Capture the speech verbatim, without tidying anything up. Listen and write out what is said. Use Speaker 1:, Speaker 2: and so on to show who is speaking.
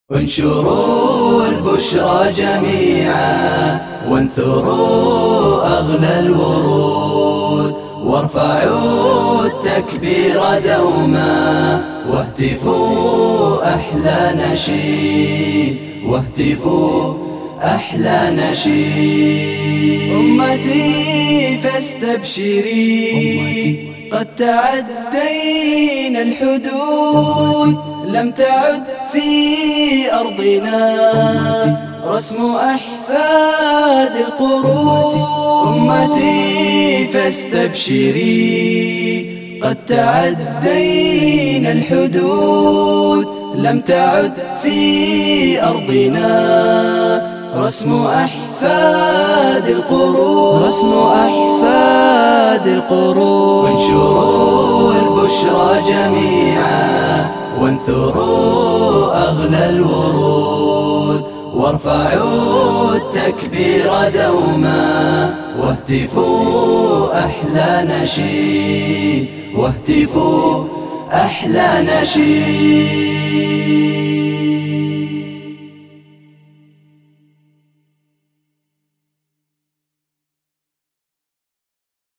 Speaker 1: انشروا البشرى جميعا وانثروا أغلى الورود، وارفعوا التكبير دوما واهتفوا أحلى نشيد، واهتفوا أحلى نشيد. أمتي فاستبشري قد تعدينا الحدود، لم تعد في أرضنا رسم أحفاد القرود. أمتي فاستبشري قد تعدينا الحدود، لم تعد في أرضنا رسم أحفاد القرود، رسم أحفاد القرود. وانشروا البشرى جميعا وانثروا أغلى الورود، وارفعوا التكبير دوما واهتفوا أحلى نشيد، واهتفوا أحلى نشيد.